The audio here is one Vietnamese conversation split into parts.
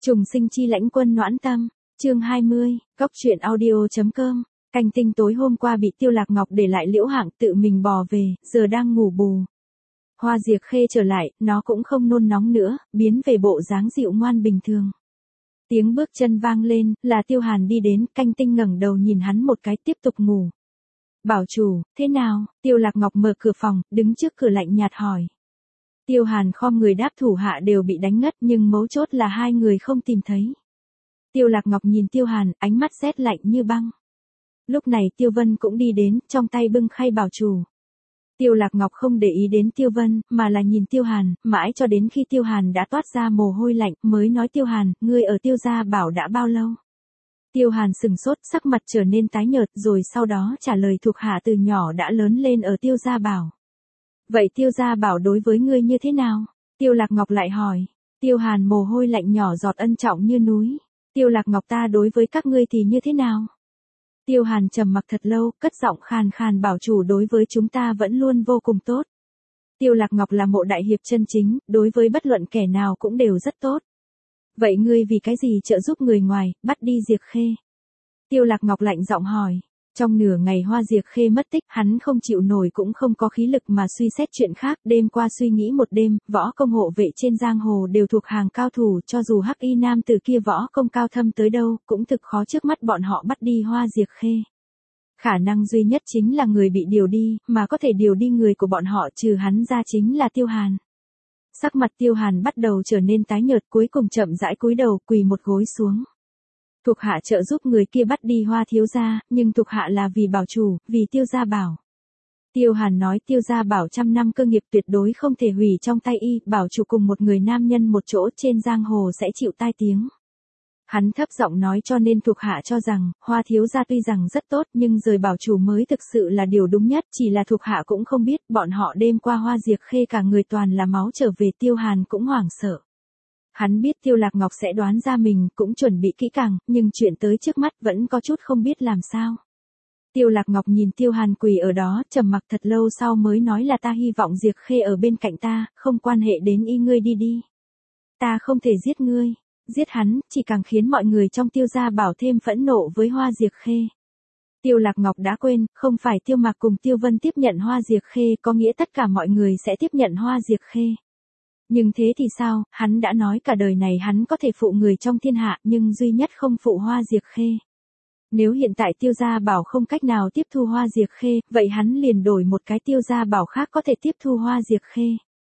Trùng sinh chi lãnh quân noãn tâm, chương 20, góc truyện audio.com. Canh tinh tối hôm qua bị Tiêu Lạc Ngọc để lại Liễu Hạng tự mình bò về, giờ đang ngủ bù. Hoa Diệp Khê trở lại, nó cũng không nôn nóng nữa, biến về bộ dáng dịu ngoan bình thường. Tiếng bước chân vang lên, là Tiêu Hàn đi đến, Canh tinh ngẩng đầu nhìn hắn một cái tiếp tục ngủ. Bảo chủ, thế nào? Tiêu Lạc Ngọc mở cửa phòng, đứng trước cửa lạnh nhạt hỏi. Tiêu Hàn khom người đáp thủ hạ đều bị đánh ngất nhưng mấu chốt là hai người không tìm thấy. Tiêu Lạc Ngọc nhìn Tiêu Hàn, ánh mắt rét lạnh như băng. Lúc này Tiêu Vân cũng đi đến, trong tay bưng khay bảo chủ. Tiêu Lạc Ngọc không để ý đến Tiêu Vân, mà là nhìn Tiêu Hàn, mãi cho đến khi Tiêu Hàn đã toát ra mồ hôi lạnh, mới nói Tiêu Hàn, ngươi ở Tiêu gia bảo đã bao lâu? Tiêu Hàn sừng sốt, sắc mặt trở nên tái nhợt, rồi sau đó trả lời thuộc hạ từ nhỏ đã lớn lên ở Tiêu gia bảo. Vậy Tiêu gia bảo đối với ngươi như thế nào? Tiêu Lạc Ngọc lại hỏi. Tiêu Hàn mồ hôi lạnh nhỏ giọt ân trọng như núi. Tiêu Lạc Ngọc ta đối với các ngươi thì như thế nào? Tiêu Hàn trầm mặc thật lâu, cất giọng khàn khàn bảo chủ đối với chúng ta vẫn luôn vô cùng tốt. Tiêu Lạc Ngọc là mộ đại hiệp chân chính, đối với bất luận kẻ nào cũng đều rất tốt. Vậy ngươi vì cái gì trợ giúp người ngoài, bắt đi Diệp Khê? Tiêu Lạc Ngọc lạnh giọng hỏi. Trong nửa ngày Hoa Diệp Khê mất tích, hắn không chịu nổi cũng không có khí lực mà suy xét chuyện khác, đêm qua suy nghĩ một đêm, võ công hộ vệ trên giang hồ đều thuộc hàng cao thủ, cho dù Hắc Y nam tử kia võ công cao thâm tới đâu, cũng thực khó trước mắt bọn họ bắt đi Hoa Diệp Khê. Khả năng duy nhất chính là người bị điều đi, mà có thể điều đi người của bọn họ trừ hắn ra chính là Tiêu Hàn. Sắc mặt Tiêu Hàn bắt đầu trở nên tái nhợt, cuối cùng chậm rãi cúi đầu quỳ một gối xuống. Thuộc hạ trợ giúp người kia bắt đi Hoa thiếu gia, nhưng thuộc hạ là vì bảo chủ, vì Tiêu gia bảo. Tiêu Hàn nói Tiêu gia bảo trăm năm cơ nghiệp tuyệt đối không thể hủy trong tay y, bảo chủ cùng một người nam nhân một chỗ trên giang hồ sẽ chịu tai tiếng. Hắn thấp giọng nói cho nên thuộc hạ cho rằng, Hoa thiếu gia tuy rằng rất tốt nhưng rời bảo chủ mới thực sự là điều đúng nhất, chỉ là thuộc hạ cũng không biết, bọn họ đêm qua Hoa Diệp Khê cả người toàn là máu trở về. Tiêu Hàn cũng hoảng sợ. Hắn biết Tiêu Lạc Ngọc sẽ đoán ra mình, cũng chuẩn bị kỹ càng, nhưng chuyện tới trước mắt vẫn có chút không biết làm sao. Tiêu Lạc Ngọc nhìn Tiêu Hàn quỳ ở đó, trầm mặc thật lâu sau mới nói là ta hy vọng Diệp Khê ở bên cạnh ta, không quan hệ đến y, ngươi đi đi. Ta không thể giết ngươi, giết hắn, chỉ càng khiến mọi người trong Tiêu gia bảo thêm phẫn nộ với Hoa Diệp Khê. Tiêu Lạc Ngọc đã quên, không phải Tiêu Mạc cùng Tiêu Vân tiếp nhận Hoa Diệp Khê có nghĩa tất cả mọi người sẽ tiếp nhận Hoa Diệp Khê. Nhưng thế thì sao, hắn đã nói cả đời này hắn có thể phụ người trong thiên hạ nhưng duy nhất không phụ Hoa Diệp Khê. Nếu hiện tại Tiêu gia bảo không cách nào tiếp thu Hoa Diệp Khê, vậy hắn liền đổi một cái Tiêu gia bảo khác có thể tiếp thu Hoa Diệp Khê.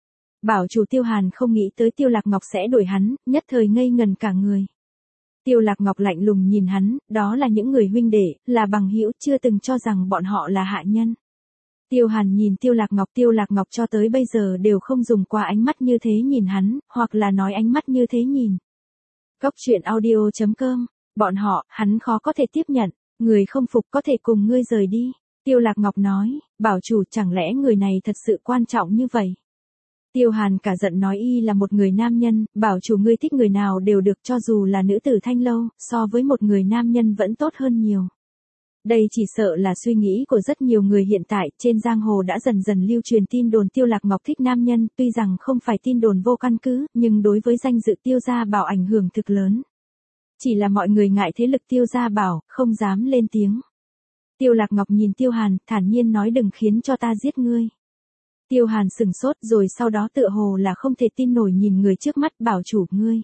Bảo chủ Tiêu Hàn không nghĩ tới Tiêu Lạc Ngọc sẽ đổi hắn, nhất thời ngây ngần cả người. Tiêu Lạc Ngọc lạnh lùng nhìn hắn, đó là những người huynh đệ, là bằng hữu, chưa từng cho rằng bọn họ là hạ nhân. Tiêu Hàn nhìn Tiêu Lạc Ngọc cho tới bây giờ đều không dùng qua ánh mắt như thế nhìn hắn, hoặc là nói ánh mắt như thế nhìn. Góc truyện audio.com, bọn họ, hắn khó có thể tiếp nhận, người không phục có thể cùng ngươi rời đi. Tiêu Lạc Ngọc nói, bảo chủ chẳng lẽ người này thật sự quan trọng như vậy? Tiêu Hàn cả giận nói y là một người nam nhân, bảo chủ ngươi thích người nào đều được cho dù là nữ tử thanh lâu, so với một người nam nhân vẫn tốt hơn nhiều. Đây chỉ sợ là suy nghĩ của rất nhiều người hiện tại, trên giang hồ đã dần dần lưu truyền tin đồn Tiêu Lạc Ngọc thích nam nhân, tuy rằng không phải tin đồn vô căn cứ, nhưng đối với danh dự Tiêu gia bảo ảnh hưởng thực lớn. Chỉ là mọi người ngại thế lực Tiêu gia bảo, không dám lên tiếng. Tiêu Lạc Ngọc nhìn Tiêu Hàn, thản nhiên nói đừng khiến cho ta giết ngươi. Tiêu Hàn sừng sốt rồi sau đó tựa hồ là không thể tin nổi nhìn người trước mắt, bảo chủ ngươi.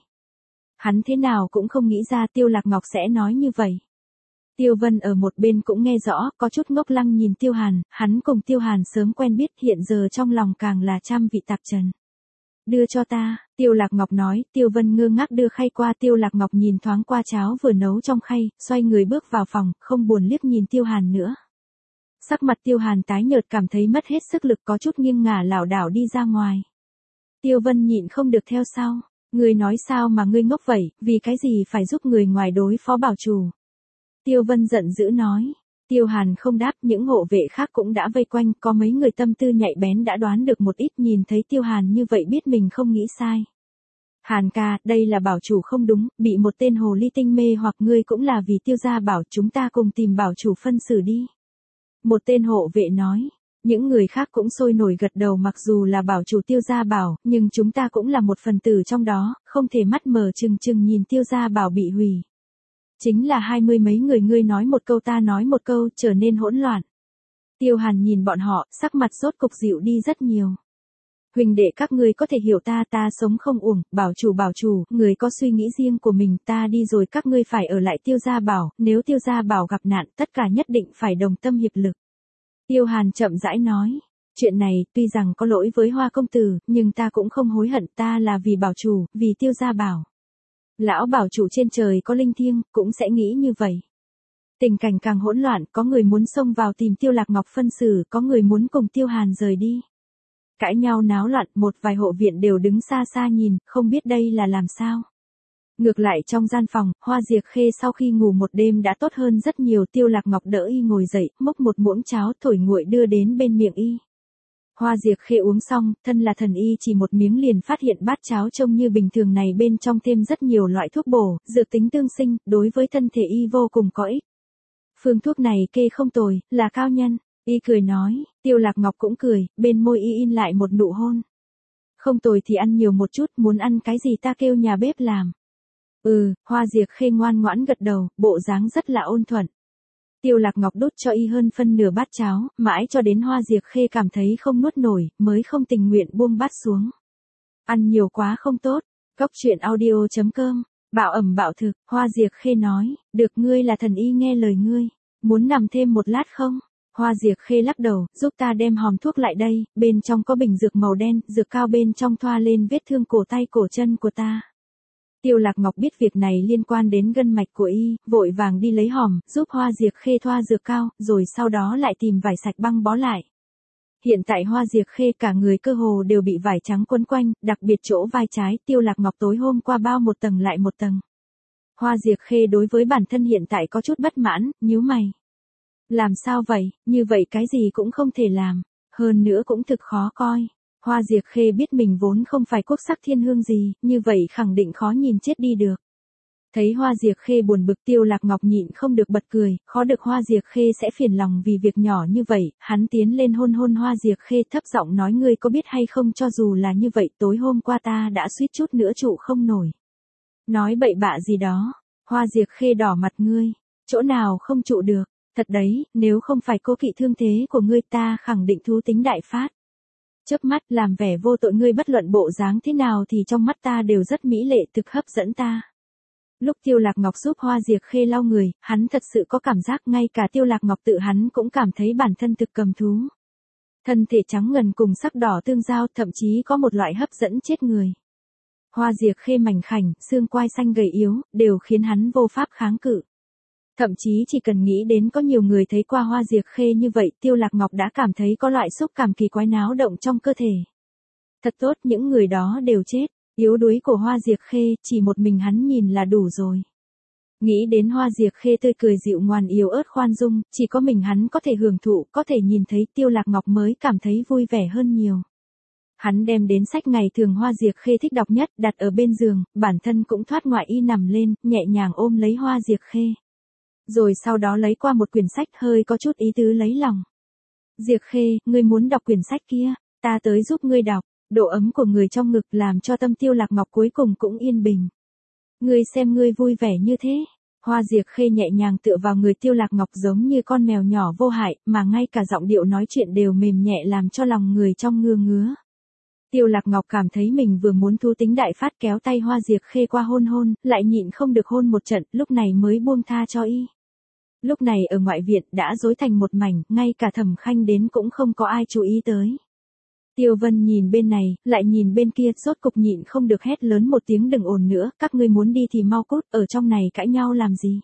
Hắn thế nào cũng không nghĩ ra Tiêu Lạc Ngọc sẽ nói như vậy. Tiêu Vân ở một bên cũng nghe rõ, có chút ngốc lăng nhìn Tiêu Hàn, hắn cùng Tiêu Hàn sớm quen biết, hiện giờ trong lòng càng là trăm vị tạp trần. Đưa cho ta, Tiêu Lạc Ngọc nói. Tiêu Vân ngơ ngác đưa khay qua. Tiêu Lạc Ngọc nhìn thoáng qua cháo vừa nấu trong khay, xoay người bước vào phòng, không buồn liếc nhìn Tiêu Hàn nữa. Sắc mặt Tiêu Hàn tái nhợt, cảm thấy mất hết sức lực, có chút nghiêng ngả lảo đảo đi ra ngoài. Tiêu Vân nhịn không được theo sau. Ngươi nói sao mà ngươi ngốc vậy, vì cái gì phải giúp người ngoài đối phó bảo chủ? Tiêu Vân giận dữ nói. Tiêu Hàn không đáp, những hộ vệ khác cũng đã vây quanh, có mấy người tâm tư nhạy bén đã đoán được một ít, nhìn thấy Tiêu Hàn như vậy biết mình không nghĩ sai. Hàn ca, đây là bảo chủ không đúng, bị một tên hồ ly tinh mê hoặc ngươi cũng là vì Tiêu gia bảo, chúng ta cùng tìm bảo chủ phân xử đi. Một tên hộ vệ nói. Những người khác cũng sôi nổi gật đầu, mặc dù là bảo chủ Tiêu Gia Bảo, nhưng chúng ta cũng là một phần tử trong đó, không thể mắt mờ trừng trừng nhìn Tiêu Gia Bảo bị hủy. Chính là 20 mấy người, ngươi nói một câu ta nói một câu, trở nên hỗn loạn. Tiêu Hàn nhìn bọn họ, sắc mặt rốt cục dịu đi rất nhiều. Huỳnh đệ các ngươi có thể hiểu ta, ta sống không uổng, bảo chủ, người có suy nghĩ riêng của mình, ta đi rồi các ngươi phải ở lại Tiêu Gia Bảo, nếu Tiêu Gia Bảo gặp nạn, tất cả nhất định phải đồng tâm hiệp lực. Tiêu Hàn chậm rãi nói, chuyện này tuy rằng có lỗi với Hoa công tử, nhưng ta cũng không hối hận, ta là vì bảo chủ, vì Tiêu Gia Bảo. Lão bảo chủ trên trời có linh thiêng, cũng sẽ nghĩ như vậy. Tình cảnh càng hỗn loạn, có người muốn xông vào tìm Tiêu Lạc Ngọc phân xử, có người muốn cùng Tiêu Hàn rời đi. Cãi nhau náo loạn, một vài hộ viện đều đứng xa xa nhìn, không biết đây là làm sao. Ngược lại trong gian phòng, Hoa Diệc Khê sau khi ngủ một đêm đã tốt hơn rất nhiều. Tiêu Lạc Ngọc đỡ y ngồi dậy, múc một muỗng cháo thổi nguội đưa đến bên miệng y. Hoa Diệc Khê uống xong, thân là thần y chỉ một miếng liền phát hiện bát cháo trông như bình thường này bên trong thêm rất nhiều loại thuốc bổ, dược tính tương sinh, đối với thân thể y vô cùng có ích. Phương thuốc này kê không tồi, là cao nhân. Y cười nói, Tiêu Lạc Ngọc cũng cười, bên môi y in lại một nụ hôn. Không tồi thì ăn nhiều một chút, muốn ăn cái gì ta kêu nhà bếp làm. Hoa Diệc Khê ngoan ngoãn gật đầu, bộ dáng rất là ôn thuận. Tiêu Lạc Ngọc đút cho y hơn phân nửa bát cháo, mãi cho đến Hoa Diệc Khê cảm thấy không nuốt nổi, mới không tình nguyện buông bát xuống. Ăn nhiều quá không tốt. Cốc truyện audio.com, bạo ẩm bạo thực, Hoa Diệc Khê nói, được, ngươi là thần y nghe lời ngươi. Muốn nằm thêm một lát không? Hoa Diệc Khê lắc đầu, giúp ta đem hòm thuốc lại đây, bên trong có bình dược màu đen, dược cao bên trong thoa lên vết thương cổ tay cổ chân của ta. Tiêu Lạc Ngọc biết việc này liên quan đến gân mạch của y, vội vàng đi lấy hòm, giúp Hoa Diệc Khê thoa dược cao, rồi sau đó lại tìm vải sạch băng bó lại. Hiện tại Hoa Diệc Khê cả người cơ hồ đều bị vải trắng quấn quanh, đặc biệt chỗ vai trái, Tiêu Lạc Ngọc tối hôm qua bao một tầng lại một tầng. Hoa Diệc Khê đối với bản thân hiện tại có chút bất mãn, nhíu mày. Làm sao vậy, như vậy cái gì cũng không thể làm, hơn nữa cũng thực khó coi. Hoa Diệc Khê biết mình vốn không phải quốc sắc thiên hương gì, như vậy khẳng định khó nhìn chết đi được. Thấy Hoa Diệc Khê buồn bực, Tiêu Lạc Ngọc nhịn không được bật cười, khó được Hoa Diệc Khê sẽ phiền lòng vì việc nhỏ như vậy, hắn tiến lên hôn hôn Hoa Diệc Khê, thấp giọng nói, ngươi có biết hay không, cho dù là như vậy tối hôm qua ta đã suýt chút nữa trụ không nổi. Nói bậy bạ gì đó. Hoa Diệc Khê đỏ mặt, ngươi, chỗ nào không trụ được, thật đấy, nếu không phải cố kỵ thương thế của ngươi ta khẳng định thú tính đại phát. Chớp mắt làm vẻ vô tội, ngươi bất luận bộ dáng thế nào thì trong mắt ta đều rất mỹ lệ, thực hấp dẫn ta. Lúc Tiêu Lạc Ngọc giúp Hoa Diệc Khê lau người, hắn thật sự có cảm giác ngay cả Tiêu Lạc Ngọc tự hắn cũng cảm thấy bản thân thực cầm thú. Thân thể trắng ngần cùng sắc đỏ tương giao, thậm chí có một loại hấp dẫn chết người. Hoa Diệc Khê mảnh khảnh, xương quai xanh gầy yếu, đều khiến hắn vô pháp kháng cự. Thậm chí chỉ cần nghĩ đến có nhiều người thấy qua Hoa Diệc Khê như vậy, Tiêu Lạc Ngọc đã cảm thấy có loại xúc cảm kỳ quái náo động trong cơ thể. Thật tốt, những người đó đều chết, yếu đuối của Hoa Diệc Khê, chỉ một mình hắn nhìn là đủ rồi. Nghĩ đến Hoa Diệc Khê tươi cười dịu ngoan yếu ớt khoan dung, chỉ có mình hắn có thể hưởng thụ, có thể nhìn thấy, Tiêu Lạc Ngọc mới cảm thấy vui vẻ hơn nhiều. Hắn đem đến sách ngày thường Hoa Diệc Khê thích đọc nhất, đặt ở bên giường, bản thân cũng thoát ngoại y nằm lên, nhẹ nhàng ôm lấy Hoa Diệc Khê. Rồi sau đó lấy qua một quyển sách, hơi có chút ý tứ lấy lòng. Diệc Khê, ngươi muốn đọc quyển sách kia, ta tới giúp ngươi đọc. Độ ấm của người trong ngực làm cho tâm Tiêu Lạc Ngọc cuối cùng cũng yên bình. Ngươi xem ngươi vui vẻ như thế. Hoa Diệc Khê nhẹ nhàng tựa vào người Tiêu Lạc Ngọc giống như con mèo nhỏ vô hại, mà ngay cả giọng điệu nói chuyện đều mềm nhẹ làm cho lòng người trong ngứa ngứa. Tiêu Lạc Ngọc cảm thấy mình vừa muốn thú tính đại phát, kéo tay Hoa Diệc Khê qua hôn hôn, lại nhịn không được hôn một trận, lúc này mới buông tha cho y. Lúc này ở ngoại viện đã rối thành một mảnh, ngay cả Thẩm Khanh đến cũng không có ai chú ý tới. Tiêu Vân nhìn bên này, lại nhìn bên kia, rốt cục nhịn không được hét lớn một tiếng, đừng ồn nữa, các ngươi muốn đi thì mau cút, ở trong này cãi nhau làm gì.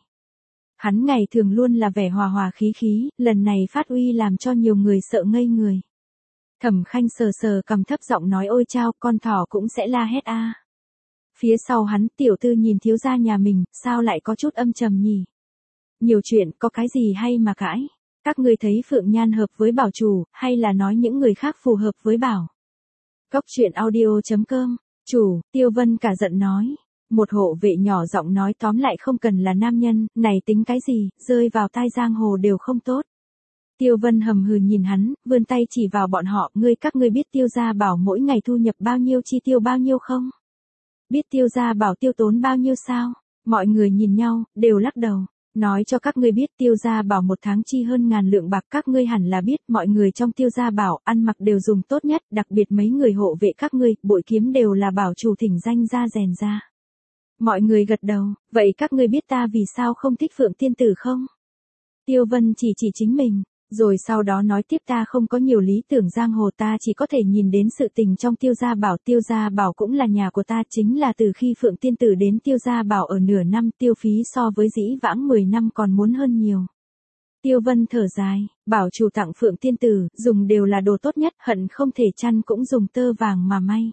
Hắn ngày thường luôn là vẻ hòa hòa khí khí, lần này phát uy làm cho nhiều người sợ ngây người. Thẩm Khanh sờ sờ cằm, thấp giọng nói, ôi chao, con thỏ cũng sẽ la hét a. Phía sau hắn, tiểu tư nhìn thiếu gia nhà mình, sao lại có chút âm trầm nhỉ? Nhiều chuyện, có cái gì hay mà cãi? Các ngươi thấy Phượng Nhan hợp với Bảo chủ, hay là nói những người khác phù hợp với Bảo? Cốc truyện audio.com, chủ, Tiêu Vân cả giận nói. Một hộ vệ nhỏ giọng nói, tóm lại không cần là nam nhân, này tính cái gì, rơi vào tai giang hồ đều không tốt. Tiêu Vân hầm hừ nhìn hắn, vươn tay chỉ vào bọn họ, các ngươi biết Tiêu gia bảo mỗi ngày thu nhập bao nhiêu, chi tiêu bao nhiêu không? Biết Tiêu gia bảo tiêu tốn bao nhiêu sao? Mọi người nhìn nhau, đều lắc đầu. Nói cho các ngươi biết Tiêu gia bảo một tháng chi hơn 1000 lượng bạc, các ngươi hẳn là biết, mọi người trong Tiêu gia bảo ăn mặc đều dùng tốt nhất, đặc biệt mấy người hộ vệ các ngươi, bội kiếm đều là bảo chủ thỉnh danh ra rèn ra. Mọi người gật đầu, vậy các ngươi biết ta vì sao không thích Phượng Tiên Tử không? Tiêu Vân chỉ chính mình, rồi sau đó nói tiếp, ta không có nhiều lý tưởng giang hồ, ta chỉ có thể nhìn đến sự tình trong Tiêu gia bảo cũng là nhà của ta, chính là từ khi Phượng Tiên Tử đến Tiêu gia bảo ở nửa năm, tiêu phí so với dĩ vãng 10 năm còn muốn hơn nhiều. Tiêu Vân thở dài, bảo chủ tặng Phượng Tiên Tử, dùng đều là đồ tốt nhất, hận không thể chăn cũng dùng tơ vàng mà may.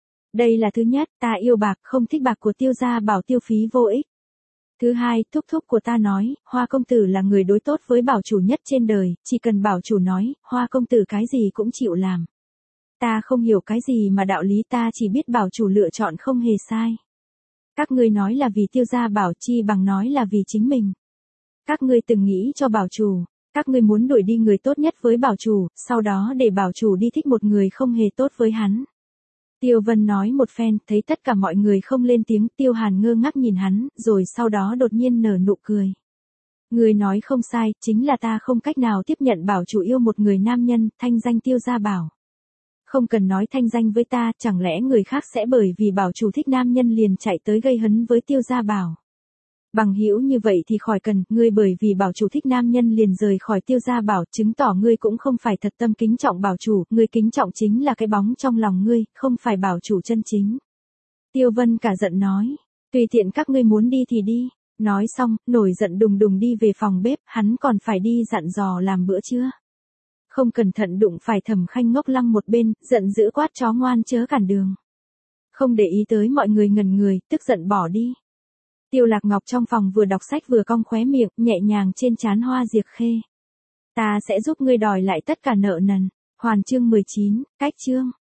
Đây là thứ nhất, ta yêu bạc, không thích bạc của Tiêu gia bảo tiêu phí vô ích. Thứ hai, thúc thúc của ta nói, Hoa công tử là người đối tốt với bảo chủ nhất trên đời, chỉ cần bảo chủ nói, Hoa công tử cái gì cũng chịu làm. Ta không hiểu cái gì mà đạo lý, ta chỉ biết bảo chủ lựa chọn không hề sai. Các ngươi nói là vì Tiêu gia bảo, chi bằng nói là vì chính mình. Các ngươi từng nghĩ cho bảo chủ, các ngươi muốn đuổi đi người tốt nhất với bảo chủ, sau đó để bảo chủ đi thích một người không hề tốt với hắn. Tiêu Vân nói một phen, thấy tất cả mọi người không lên tiếng, Tiêu Hàn ngơ ngác nhìn hắn, rồi sau đó đột nhiên nở nụ cười. Người nói không sai, chính là ta không cách nào tiếp nhận bảo chủ yêu một người nam nhân, thanh danh Tiêu gia bảo. Không cần nói thanh danh với ta, chẳng lẽ người khác sẽ bởi vì bảo chủ thích nam nhân liền chạy tới gây hấn với Tiêu gia bảo. Bằng hữu như vậy thì khỏi cần, ngươi bởi vì bảo chủ thích nam nhân liền rời khỏi Tiêu gia bảo, chứng tỏ ngươi cũng không phải thật tâm kính trọng bảo chủ, ngươi kính trọng chính là cái bóng trong lòng ngươi, không phải bảo chủ chân chính. Tiêu Vân cả giận nói, tùy tiện các ngươi muốn đi thì đi. Nói xong, nổi giận đùng đùng đi về phòng bếp, hắn còn phải đi dặn dò làm bữa trưa. Không cẩn thận đụng phải Thẩm Khanh ngốc lăng một bên, giận dữ quát, chó ngoan chớ cản đường. Không để ý tới mọi người ngẩn người, tức giận bỏ đi. Tiêu Lạc Ngọc trong phòng vừa đọc sách vừa cong khóe miệng, nhẹ nhàng trên trán Hoa Diệc Khê. Ta sẽ giúp ngươi đòi lại tất cả nợ nần. Hoàn chương 19, cách chương.